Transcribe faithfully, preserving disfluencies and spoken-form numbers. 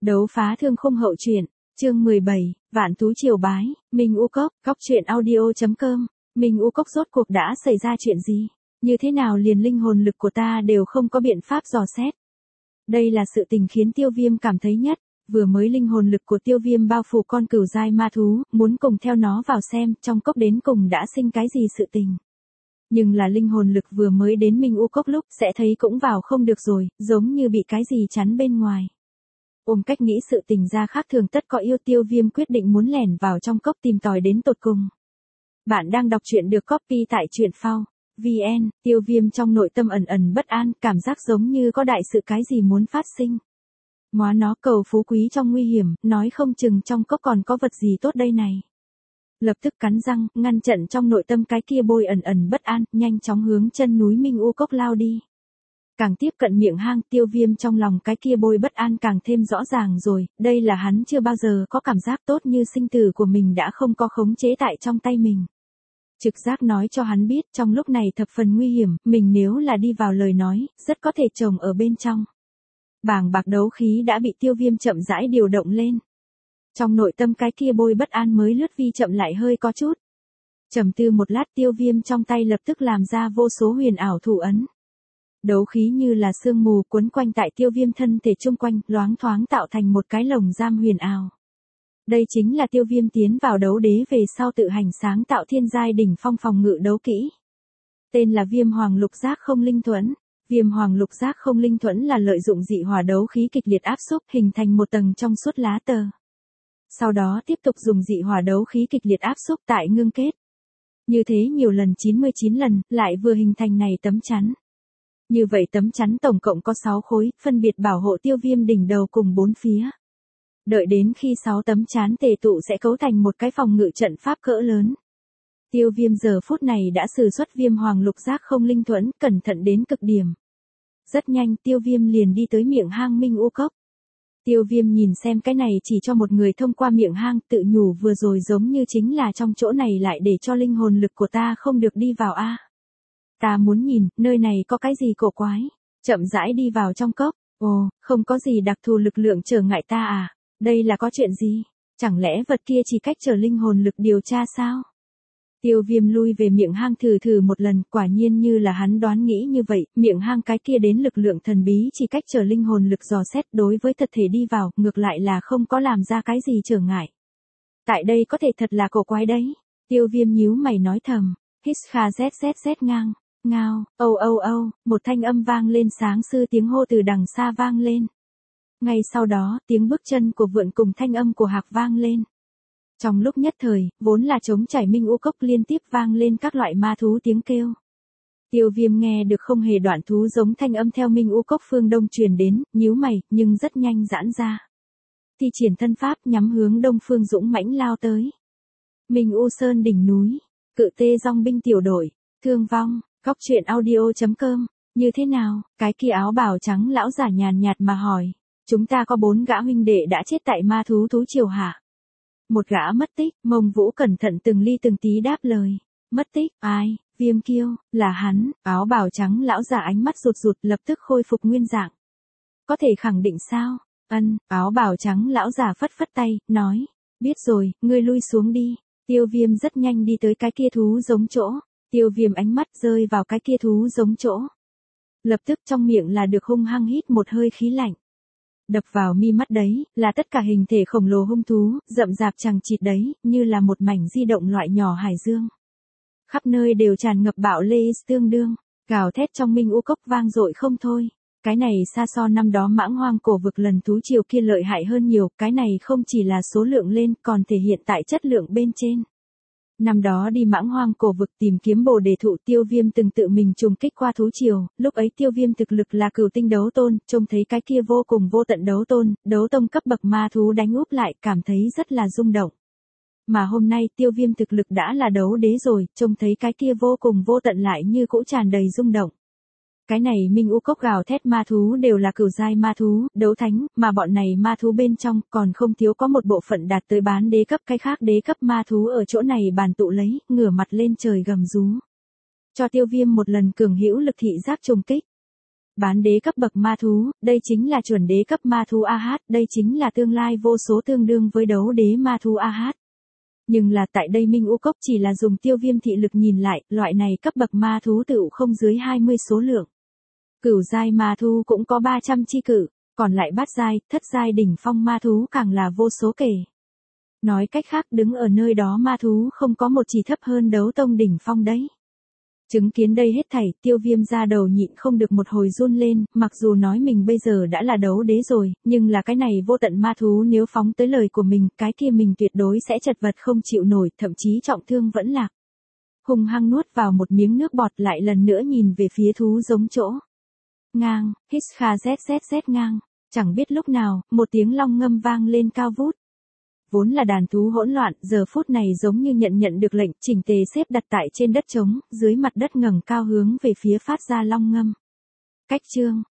Đấu phá thương khung hậu truyện, chương mười bảy, Vạn Thú Triều Bái, Minh U Cốc, Cốc truyện audio.com, Minh U Cốc rốt cuộc đã xảy ra chuyện gì? Như thế nào liền linh hồn lực của ta đều không có biện pháp dò xét? Đây là sự tình khiến Tiêu Viêm cảm thấy nhất, vừa mới linh hồn lực của Tiêu Viêm bao phủ con cửu giai ma thú, muốn cùng theo nó vào xem trong cốc đến cùng đã sinh cái gì sự tình. Nhưng là linh hồn lực vừa mới đến Minh U Cốc lúc sẽ thấy cũng vào không được rồi, giống như bị cái gì chắn bên ngoài. Ôm cách nghĩ sự tình ra khác thường tất có yêu, Tiêu Viêm quyết định muốn lẻn vào trong cốc tìm tòi đến tột cùng. Bạn đang đọc truyện được copy tại truyện phao chấm vn, Tiêu Viêm trong nội tâm ẩn ẩn bất an, cảm giác giống như có đại sự cái gì muốn phát sinh. Móa nó cầu phú quý trong nguy hiểm, nói không chừng trong cốc còn có vật gì tốt đây này. Lập tức cắn răng, ngăn chặn trong nội tâm cái kia bôi ẩn ẩn bất an, nhanh chóng hướng chân núi Minh U Cốc lao đi. Càng tiếp cận miệng hang, Tiêu Viêm trong lòng cái kia bôi bất an càng thêm rõ ràng rồi, đây là hắn chưa bao giờ có cảm giác tốt như sinh tử của mình đã không có khống chế tại trong tay mình. Trực giác nói cho hắn biết trong lúc này thập phần nguy hiểm, mình nếu là đi vào lời nói, rất có thể chồng ở bên trong. Bàng bạc đấu khí đã bị Tiêu Viêm chậm rãi điều động lên. Trong nội tâm cái kia bôi bất an mới lướt vi chậm lại hơi có chút. Trầm tư một lát, Tiêu Viêm trong tay lập tức làm ra vô số huyền ảo thủ ấn. Đấu khí như là sương mù quấn quanh tại Tiêu Viêm thân thể chung quanh, loáng thoáng tạo thành một cái lồng giam huyền ảo. Đây chính là Tiêu Viêm tiến vào đấu đế về sau tự hành sáng tạo thiên giai đỉnh phong phòng ngự đấu kỹ. Tên là Viêm Hoàng Lục Giác Không Linh Thuẫn. Viêm Hoàng Lục Giác Không Linh Thuẫn là lợi dụng dị hỏa đấu khí kịch liệt áp xúc hình thành một tầng trong suốt lá tờ. Sau đó tiếp tục dùng dị hỏa đấu khí kịch liệt áp xúc tại ngưng kết. Như thế nhiều lần chín mươi chín lần, lại vừa hình thành này tấm chắn. Như vậy tấm chắn tổng cộng có sáu khối, phân biệt bảo hộ Tiêu Viêm đỉnh đầu cùng bốn phía. Đợi đến khi sáu tấm chắn tề tụ sẽ cấu thành một cái phòng ngự trận pháp cỡ lớn. Tiêu Viêm giờ phút này đã sử xuất Viêm Hoàng Lục Giác Không Linh Thuẫn, cẩn thận đến cực điểm. Rất nhanh Tiêu Viêm liền đi tới miệng hang Minh U Cốc. Tiêu Viêm nhìn xem cái này chỉ cho một người thông qua miệng hang, tự nhủ vừa rồi giống như chính là trong chỗ này lại để cho linh hồn lực của ta không được đi vào a. Ta muốn nhìn, nơi này có cái gì cổ quái. Chậm rãi đi vào trong cốc. Ồ, không có gì đặc thù lực lượng trở ngại ta à? Đây là có chuyện gì? Chẳng lẽ vật kia chỉ cách trở linh hồn lực điều tra sao? Tiêu Viêm lui về miệng hang thử thử một lần, quả nhiên như là hắn đoán nghĩ như vậy, miệng hang cái kia đến lực lượng thần bí chỉ cách trở linh hồn lực dò xét đối với thật thể đi vào, ngược lại là không có làm ra cái gì trở ngại. Tại đây có thể thật là cổ quái đấy. Tiêu Viêm nhíu mày nói thầm, hít kha z z z ngang, ngao, âu âu âu, một thanh âm vang lên, sáng sư tiếng hô từ đằng xa vang lên. Ngay sau đó, tiếng bước chân của vượn cùng thanh âm của hạc vang lên. Trong lúc nhất thời, vốn là trống trải Minh U Cốc liên tiếp vang lên các loại ma thú tiếng kêu. Tiêu Viêm nghe được không hề đoạn thú giống thanh âm theo Minh U Cốc phương đông truyền đến, nhíu mày, nhưng rất nhanh giãn ra. Thi triển thân pháp nhắm hướng đông phương dũng mãnh lao tới. Minh U Sơn đỉnh núi, cự tê dong binh tiểu đội, thương vong, cốc truyện audio.com, như thế nào? Cái kia áo bào trắng lão giả nhàn nhạt mà hỏi. Chúng ta có bốn gã huynh đệ đã chết tại ma thú thú triều hả? Một gã mất tích, Mông Vũ cẩn thận từng ly từng tí đáp lời. Mất tích, ai? Viêm Kiêu, là hắn. Áo bào trắng lão giả ánh mắt rụt rụt lập tức khôi phục nguyên dạng. Có thể khẳng định sao? Ân, áo bào trắng lão giả phất phất tay, nói. Biết rồi, ngươi lui xuống đi. Tiêu Viêm rất nhanh đi tới cái kia thú giống chỗ. Tiêu Viêm ánh mắt rơi vào cái kia thú giống chỗ. Lập tức trong miệng là được hung hăng hít một hơi khí lạnh. Đập vào mi mắt đấy, là tất cả hình thể khổng lồ hung thú, rậm rạp chằng chịt đấy, như là một mảnh di động loại nhỏ hải dương. Khắp nơi đều tràn ngập bạo lê tương đương, gào thét trong Minh U Cốc vang dội không thôi. Cái này xa so năm đó mãng hoang cổ vực lần thú triều kia lợi hại hơn nhiều, cái này không chỉ là số lượng lên còn thể hiện tại chất lượng bên trên. Năm đó đi mãng hoang cổ vực tìm kiếm bồ đề thụ, Tiêu Viêm từng tự mình trùng kích qua thú triều, lúc ấy Tiêu Viêm thực lực là cửu tinh đấu tôn, trông thấy cái kia vô cùng vô tận đấu tôn, đấu tông cấp bậc ma thú đánh úp lại, cảm thấy rất là rung động. Mà hôm nay Tiêu Viêm thực lực đã là đấu đế rồi, trông thấy cái kia vô cùng vô tận lại như cũ tràn đầy rung động. Cái này Minh U Cốc gào thét ma thú đều là cửu giai ma thú, đấu thánh, mà bọn này ma thú bên trong còn không thiếu có một bộ phận đạt tới bán đế cấp, cái khác đế cấp ma thú ở chỗ này bàn tụ lấy, ngửa mặt lên trời gầm rú. Cho Tiêu Viêm một lần cường hữu lực thị giác trùng kích. Bán đế cấp bậc ma thú, đây chính là chuẩn đế cấp ma thú a hát, đây chính là tương lai vô số tương đương với đấu đế ma thú a hát. Nhưng là tại đây Minh U Cốc chỉ là dùng tiêu viêm thị lực nhìn lại, loại này cấp bậc ma thú tựu không dưới hai mươi số lượng. Cửu giai ma thú cũng có ba trăm chi cử, còn lại bát giai, thất giai đỉnh phong ma thú càng là vô số kể. Nói cách khác đứng ở nơi đó ma thú không có một chỉ thấp hơn đấu tông đỉnh phong đấy. Chứng kiến đây hết thảy, tiêu viêm ra đầu nhịn không được một hồi run lên, mặc dù nói mình bây giờ đã là đấu đế rồi, nhưng là cái này vô tận ma thú nếu phóng tới lời của mình, cái kia mình tuyệt đối sẽ chật vật không chịu nổi, thậm chí trọng thương vẫn lạc. Hùng hăng nuốt vào một miếng nước bọt lại lần nữa nhìn về phía thú giống chỗ. Ngang, hít kha zét zét zét ngang, chẳng biết lúc nào, một tiếng long ngâm vang lên cao vút. Vốn là đàn thú hỗn loạn, giờ phút này giống như nhận nhận được lệnh, chỉnh tề xếp đặt tại trên đất trống, dưới mặt đất ngẩng cao hướng về phía phát ra long ngâm. Cách chương